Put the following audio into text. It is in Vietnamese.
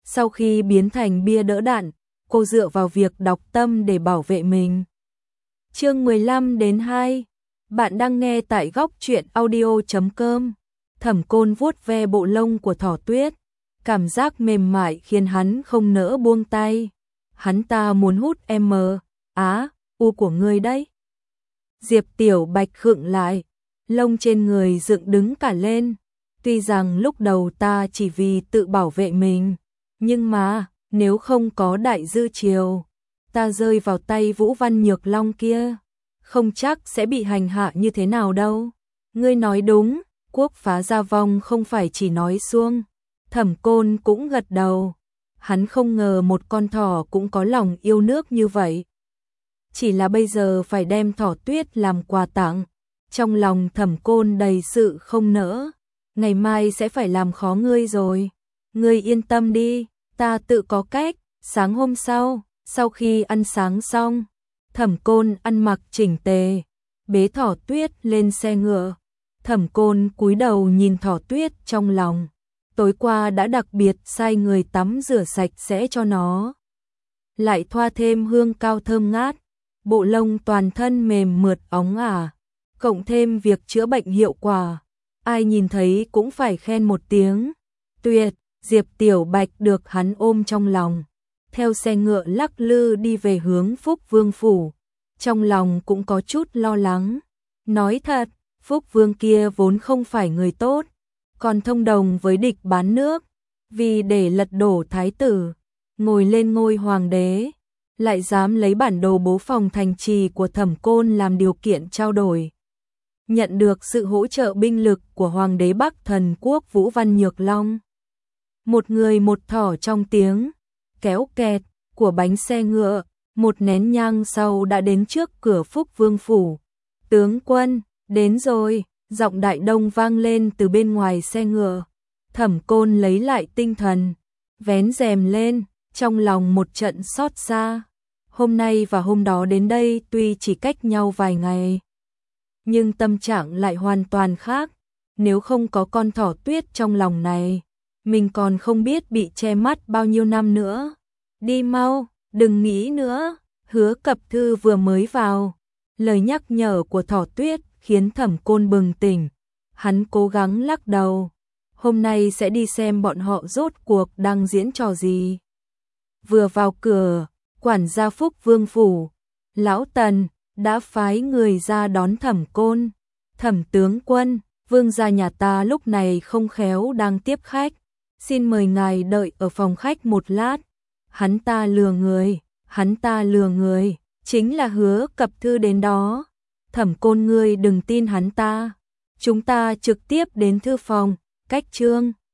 Sau khi biến thành bia đỡ đạn, cô dựa vào việc đọc tâm để bảo vệ mình. Chương 15-2. Bạn đang nghe tại góc truyện audio.com. Thẩm Côn vuốt ve bộ lông của Thỏ Tuyết, cảm giác mềm mại khiến hắn không nỡ buông tay. Hắn ta muốn hút u của ngươi đấy. Diệp Tiểu Bạch khựng lại, lông trên người dựng đứng cả lên. Tuy rằng lúc đầu ta chỉ vì tự bảo vệ mình, nhưng mà nếu không có đại dư triều, ta rơi vào tay Vũ Văn Nhược Long kia, không chắc sẽ bị hành hạ như thế nào đâu. Ngươi nói đúng, quốc phá gia vong không phải chỉ nói suông. Thẩm Côn cũng gật đầu. Hắn không ngờ một con thỏ cũng có lòng yêu nước như vậy. Chỉ là bây giờ phải đem Thỏ Tuyết làm quà tặng. Trong lòng Thẩm Côn đầy sự không nỡ. Ngày mai sẽ phải làm khó ngươi rồi. Ngươi yên tâm đi, ta tự có cách. Sáng hôm sau khi ăn sáng xong, Thẩm Côn ăn mặc chỉnh tề, bế Thỏ Tuyết lên xe ngựa. Thẩm Côn cúi đầu nhìn Thỏ Tuyết trong lòng. Tối qua đã đặc biệt sai người tắm rửa sạch sẽ cho nó, lại thoa thêm hương cao thơm ngát, bộ lông toàn thân mềm mượt óng ả, cộng thêm việc chữa bệnh hiệu quả, ai nhìn thấy cũng phải khen một tiếng. Tuyệt. Diệp Tiểu Bạch được hắn ôm trong lòng, theo xe ngựa lắc lư đi về hướng Phúc Vương phủ, trong lòng cũng có chút lo lắng. Nói thật, Phúc Vương kia vốn không phải người tốt, còn thông đồng với địch bán nước, vì để lật đổ thái tử, ngồi lên ngôi hoàng đế, lại dám lấy bản đồ bố phòng thành trì của Thẩm Côn làm điều kiện trao đổi. Nhận được sự hỗ trợ binh lực của hoàng đế Bắc Thần Quốc Vũ Văn Nhược Long. Một người một thỏ trong tiếng kéo kẹt của bánh xe ngựa, một nén nhang sau đã đến trước cửa Phúc Vương phủ. Tướng quân, đến rồi. Giọng Đại Đông vang lên từ bên ngoài xe ngựa. Thẩm Côn lấy lại tinh thần, vén rèm lên, trong lòng một trận xót xa. Hôm nay và hôm đó đến đây tuy chỉ cách nhau vài ngày, nhưng tâm trạng lại hoàn toàn khác. Nếu không có con Thỏ Tuyết trong lòng này, mình còn không biết bị che mắt bao nhiêu năm nữa. Đi mau, đừng nghĩ nữa. Hứa Cập Thư vừa mới vào. Lời nhắc nhở của Thỏ Tuyết khiến Thẩm Côn bừng tỉnh. Hắn cố gắng lắc đầu. Hôm nay sẽ đi xem bọn họ rốt cuộc đang diễn trò gì. Vừa vào cửa, quản gia Phúc Vương phủ, Lão Tần đã phái người ra đón Thẩm Côn. Thẩm tướng quân, vương gia nhà ta lúc này không khéo đang tiếp khách. Xin mời ngài đợi ở phòng khách một lát. Hắn ta lừa người, chính là Hứa Cập Thư đến đó. Thẩm Côn, ngươi đừng tin hắn ta. Chúng ta trực tiếp đến thư phòng, cách trương.